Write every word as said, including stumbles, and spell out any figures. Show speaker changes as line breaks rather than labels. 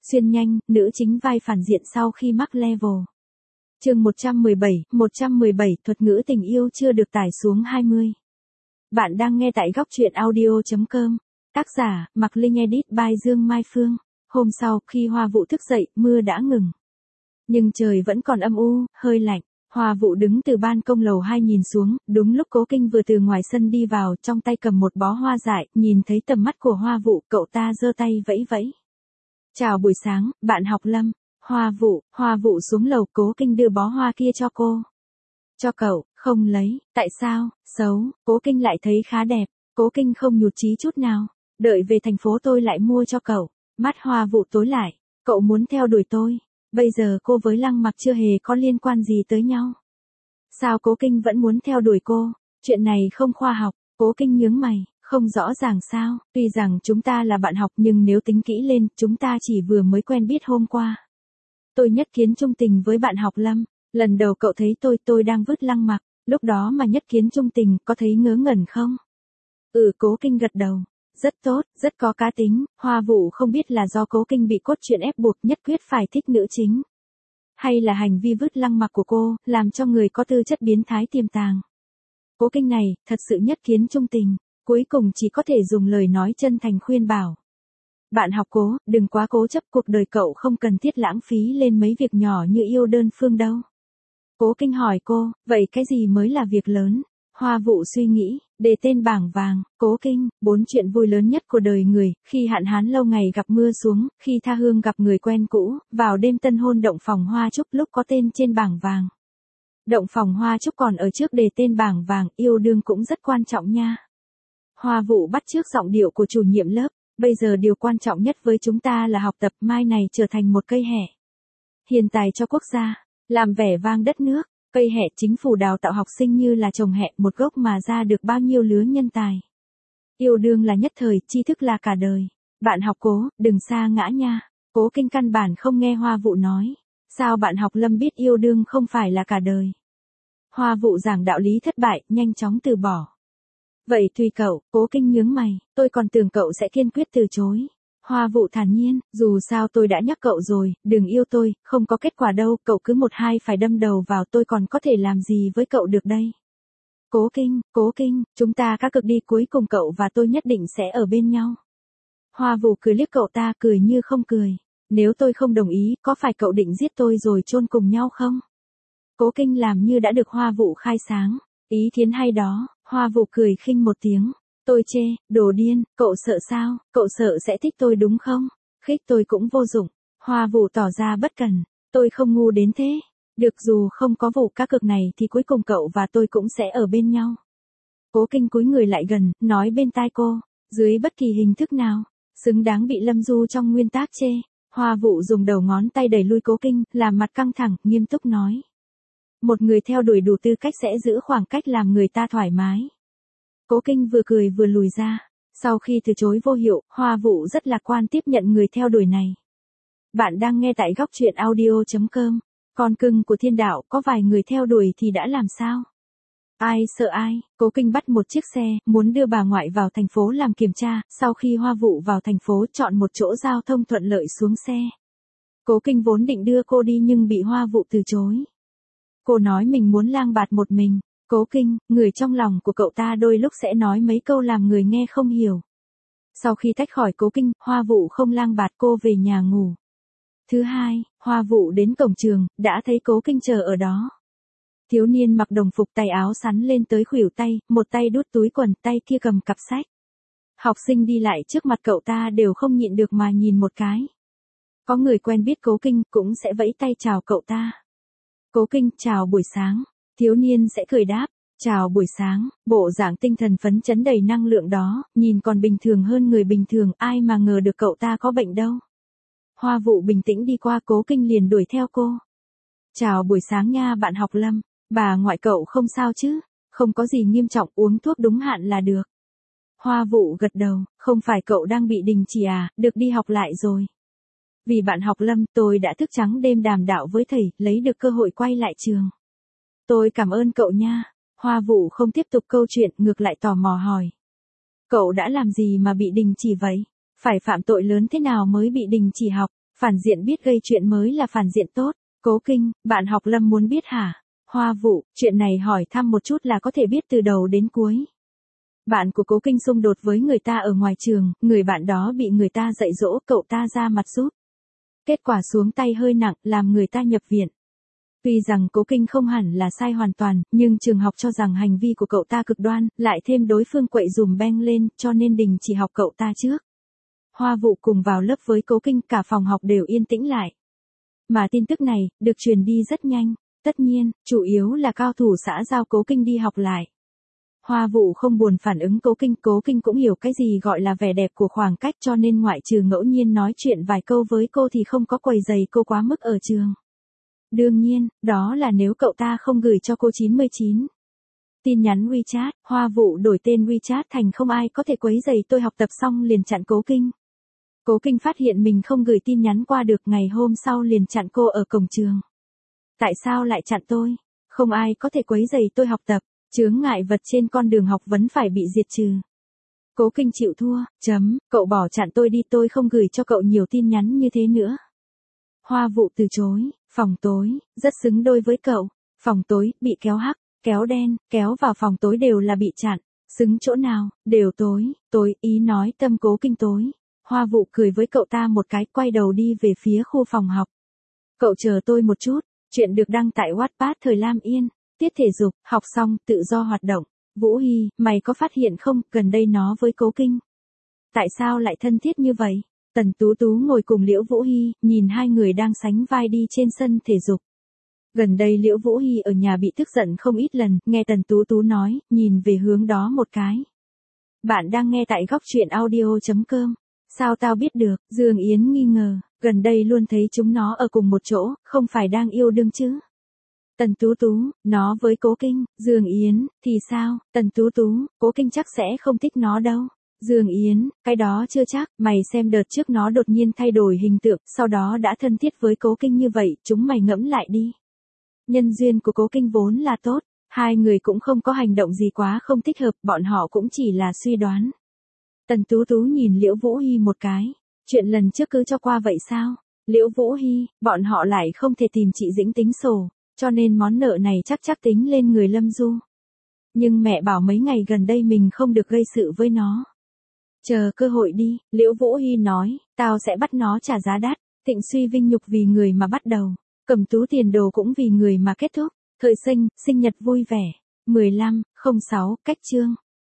Xuyên nhanh, nữ chính vai phản diện sau khi mắc level. Chương một trăm mười bảy, một trăm mười bảy thuật ngữ tình yêu chưa được tải xuống hai mươi. Bạn đang nghe tại góc truyện audio chấm com. Tác giả, Mạc Linh edit by Dương Mai Phương. Hôm sau, khi Hoa Vũ thức dậy, mưa đã ngừng. Nhưng trời vẫn còn âm u, hơi lạnh. Hoa Vũ đứng từ ban công lầu hai nhìn xuống, đúng lúc Cố Kinh vừa từ ngoài sân đi vào, trong tay cầm một bó hoa dại, nhìn thấy tầm mắt của Hoa Vũ, cậu ta giơ tay vẫy vẫy. Chào buổi sáng, bạn học Lâm. Hoa Vũ, Hoa Vũ xuống lầu, Cố Kinh đưa bó hoa kia cho cô. Cho cậu, không lấy, tại sao, xấu, Cố Kinh lại thấy khá đẹp, Cố Kinh không nhụt chí chút nào, đợi về thành phố tôi lại mua cho cậu. Mắt Hoa Vũ tối lại, cậu muốn theo đuổi tôi, bây giờ cô với Lăng Mặc chưa hề có liên quan gì tới nhau. Sao Cố Kinh vẫn muốn theo đuổi cô, chuyện này không khoa học, Cố Kinh nhướng mày. Không rõ ràng sao, tuy rằng chúng ta là bạn học nhưng nếu tính kỹ lên, chúng ta chỉ vừa mới quen biết hôm qua. Tôi nhất kiến trung tình với bạn học Lâm, lần đầu cậu thấy tôi tôi đang vứt Lăng Mặc, lúc đó mà nhất kiến trung tình, có thấy ngớ ngẩn không? Ừ, Cố Kinh gật đầu, rất tốt, rất có cá tính. Hoa Vũ không biết là do Cố Kinh bị cốt truyện ép buộc nhất quyết phải thích nữ chính, hay là hành vi vứt Lăng Mặc của cô, làm cho người có tư chất biến thái tiềm tàng. Cố Kinh này, thật sự nhất kiến trung tình. Cuối cùng chỉ có thể dùng lời nói chân thành khuyên bảo. Bạn học Cố, đừng quá cố chấp, cuộc đời cậu không cần thiết lãng phí lên mấy việc nhỏ như yêu đơn phương đâu. Cố Kinh hỏi cô, vậy cái gì mới là việc lớn? Hoa Vũ suy nghĩ, đề tên bảng vàng. Cố Kinh, bốn chuyện vui lớn nhất của đời người, khi hạn hán lâu ngày gặp mưa xuống, khi tha hương gặp người quen cũ, vào đêm tân hôn động phòng hoa trúc lúc có tên trên bảng vàng. Động phòng hoa trúc còn ở trước đề tên bảng vàng, yêu đương cũng rất quan trọng nha. Hoa Vũ bắt chước giọng điệu của chủ nhiệm lớp, bây giờ điều quan trọng nhất với chúng ta là học tập, mai này trở thành một cây hẹ hiền tài cho quốc gia, làm vẻ vang đất nước. Cây hẹ chính phủ đào tạo học sinh như là trồng hẹ, một gốc mà ra được bao nhiêu lứa nhân tài. Yêu đương là nhất thời, tri thức là cả đời. Bạn học Cố, đừng sa ngã nha. Cố Kinh căn bản không nghe Hoa Vũ nói. Sao bạn học Lâm biết yêu đương không phải là cả đời? Hoa Vũ giảng đạo lý thất bại, nhanh chóng từ bỏ. Vậy tùy cậu. Cố Kinh nhướng mày, tôi còn tưởng cậu sẽ kiên quyết từ chối. Hoa Vũ thản nhiên, dù sao tôi đã nhắc cậu rồi, đừng yêu tôi, không có kết quả đâu, cậu cứ một hai phải đâm đầu vào tôi còn có thể làm gì với cậu được đây. Cố Kinh, Cố Kinh, chúng ta cá cược đi, cuối cùng cậu và tôi nhất định sẽ ở bên nhau. Hoa Vũ cười liếc cậu ta, cười như không cười. Nếu tôi không đồng ý, có phải cậu định giết tôi rồi chôn cùng nhau không? Cố Kinh làm như đã được Hoa Vũ khai sáng. Ý kiến hay đó. Hoa Vũ cười khinh một tiếng. Tôi chê, đồ điên, cậu sợ sao, cậu sợ sẽ thích tôi đúng không? Khích tôi cũng vô dụng. Hoa Vũ tỏ ra bất cần. Tôi không ngu đến thế. Được, dù không có vụ cá cược này thì cuối cùng cậu và tôi cũng sẽ ở bên nhau. Cố Kinh cúi người lại gần, nói bên tai cô, dưới bất kỳ hình thức nào, xứng đáng bị Lâm Du trong nguyên tác chê. Hoa Vũ dùng đầu ngón tay đẩy lui Cố Kinh, làm mặt căng thẳng, nghiêm túc nói. Một người theo đuổi đủ tư cách sẽ giữ khoảng cách làm người ta thoải mái. Cố Kinh vừa cười vừa lùi ra. Sau khi từ chối vô hiệu, Hoa Vũ rất lạc quan tiếp nhận người theo đuổi này. Bạn đang nghe tại góc truyện audio chấm com. Con cưng của thiên đạo, có vài người theo đuổi thì đã làm sao? Ai sợ ai? Cố Kinh bắt một chiếc xe, muốn đưa bà ngoại vào thành phố làm kiểm tra. Sau khi Hoa Vũ vào thành phố, chọn một chỗ giao thông thuận lợi xuống xe. Cố Kinh vốn định đưa cô đi nhưng bị Hoa Vũ từ chối. Cô nói mình muốn lang bạt một mình. Cố Kinh, người trong lòng của cậu ta đôi lúc sẽ nói mấy câu làm người nghe không hiểu. Sau khi tách khỏi Cố Kinh, Hoa Vũ không lang bạt cô về nhà ngủ. Thứ hai, Hoa Vũ đến cổng trường, đã thấy Cố Kinh chờ ở đó. Thiếu niên mặc đồng phục, tay áo sắn lên tới khuỷu tay, một tay đút túi quần, tay kia cầm cặp sách. Học sinh đi lại trước mặt cậu ta đều không nhịn được mà nhìn một cái. Có người quen biết Cố Kinh cũng sẽ vẫy tay chào cậu ta. Cố Kinh, chào buổi sáng. Thiếu niên sẽ cười đáp, chào buổi sáng. Bộ dạng tinh thần phấn chấn đầy năng lượng đó, nhìn còn bình thường hơn người bình thường, ai mà ngờ được cậu ta có bệnh đâu. Hoa Vũ bình tĩnh đi qua, Cố Kinh liền đuổi theo cô. Chào buổi sáng nha bạn học Lâm, bà ngoại cậu không sao chứ? Không có gì nghiêm trọng, uống thuốc đúng hạn là được. Hoa Vũ gật đầu, không phải cậu đang bị đình chỉ à, được đi học lại rồi. Vì bạn học Lâm, tôi đã thức trắng đêm đàm đạo với thầy, lấy được cơ hội quay lại trường. Tôi cảm ơn cậu nha. Hoa Vũ không tiếp tục câu chuyện, ngược lại tò mò hỏi. Cậu đã làm gì mà bị đình chỉ vậy? Phải phạm tội lớn thế nào mới bị đình chỉ học? Phản diện biết gây chuyện mới là phản diện tốt. Cố Kinh, bạn học Lâm muốn biết hả? Hoa Vụ, chuyện này hỏi thăm một chút là có thể biết từ đầu đến cuối. Bạn của Cố Kinh xung đột với người ta ở ngoài trường, người bạn đó bị người ta dạy dỗ, cậu ta ra mặt giúp. Kết quả xuống tay hơi nặng, làm người ta nhập viện. Tuy rằng Cố Kinh không hẳn là sai hoàn toàn, nhưng trường học cho rằng hành vi của cậu ta cực đoan, lại thêm đối phương quậy dùm beng lên, cho nên đình chỉ học cậu ta trước. Hoa Vụ cùng vào lớp với Cố Kinh, cả phòng học đều yên tĩnh lại. Mà tin tức này, được truyền đi rất nhanh. Tất nhiên, chủ yếu là cao thủ xã giao Cố Kinh đi học lại. Hoa Vụ không buồn phản ứng Cố Kinh, Cố Kinh cũng hiểu cái gì gọi là vẻ đẹp của khoảng cách, cho nên ngoại trừ ngẫu nhiên nói chuyện vài câu với cô thì không có quấy rầy cô quá mức ở trường. Đương nhiên, đó là nếu cậu ta không gửi cho cô chín mươi chín. Tin nhắn WeChat, Hoa Vụ đổi tên WeChat thành không ai có thể quấy rầy tôi học tập xong liền chặn Cố Kinh. Cố Kinh phát hiện mình không gửi tin nhắn qua được, ngày hôm sau liền chặn cô ở cổng trường. Tại sao lại chặn tôi? Không ai có thể quấy rầy tôi học tập, chướng ngại vật trên con đường học vấn phải bị diệt trừ. Cố Kinh chịu thua, chấm, cậu bỏ chặn tôi đi, tôi không gửi cho cậu nhiều tin nhắn như thế nữa. Hoa Vụ từ chối, phòng tối, rất xứng đôi với cậu, phòng tối, bị kéo hắc, kéo đen, kéo vào phòng tối đều là bị chặn, xứng chỗ nào, đều tối, tối, ý nói tâm Cố Kinh tối. Hoa Vụ cười với cậu ta một cái, quay đầu đi về phía khu phòng học. Cậu chờ tôi một chút, chuyện được đăng tại Wattpad thời Lam Yên, tiết thể dục, học xong, tự do hoạt động. Vũ Hy, mày có phát hiện không, gần đây nó với Cố Kinh. Tại sao lại thân thiết như vậy? Tần Tú Tú ngồi cùng Liễu Vũ Hy, nhìn hai người đang sánh vai đi trên sân thể dục. Gần đây Liễu Vũ Hy ở nhà bị tức giận không ít lần, nghe Tần Tú Tú nói, nhìn về hướng đó một cái. Bạn đang nghe tại góc truyện audio chấm com. Sao tao biết được? Dương Yến nghi ngờ, gần đây luôn thấy chúng nó ở cùng một chỗ, không phải đang yêu đương chứ? Tần Tú Tú, nó với Cố Kinh. Dương Yến, thì sao? Tần Tú Tú, Cố Kinh chắc sẽ không thích nó đâu. Dương Yến, cái đó chưa chắc, mày xem đợt trước nó đột nhiên thay đổi hình tượng, sau đó đã thân thiết với Cố Kinh như vậy, chúng mày ngẫm lại đi. Nhân duyên của Cố Kinh vốn là tốt, hai người cũng không có hành động gì quá không thích hợp, bọn họ cũng chỉ là suy đoán. Tần Tú Tú nhìn Liễu Vũ Hy một cái, chuyện lần trước cứ cho qua vậy sao? Liễu Vũ Hy, bọn họ lại không thể tìm chị Dĩnh tính sổ, cho nên món nợ này chắc chắc tính lên người Lâm Du. Nhưng mẹ bảo mấy ngày gần đây mình không được gây sự với nó. Chờ cơ hội đi, Liễu Vũ Hy nói, tao sẽ bắt nó trả giá đắt. Thịnh Suy vinh nhục vì người mà bắt đầu, Cầm Tú tiền đồ cũng vì người mà kết thúc. Thời sinh, sinh nhật vui vẻ. mười lăm, không sáu, cách chương.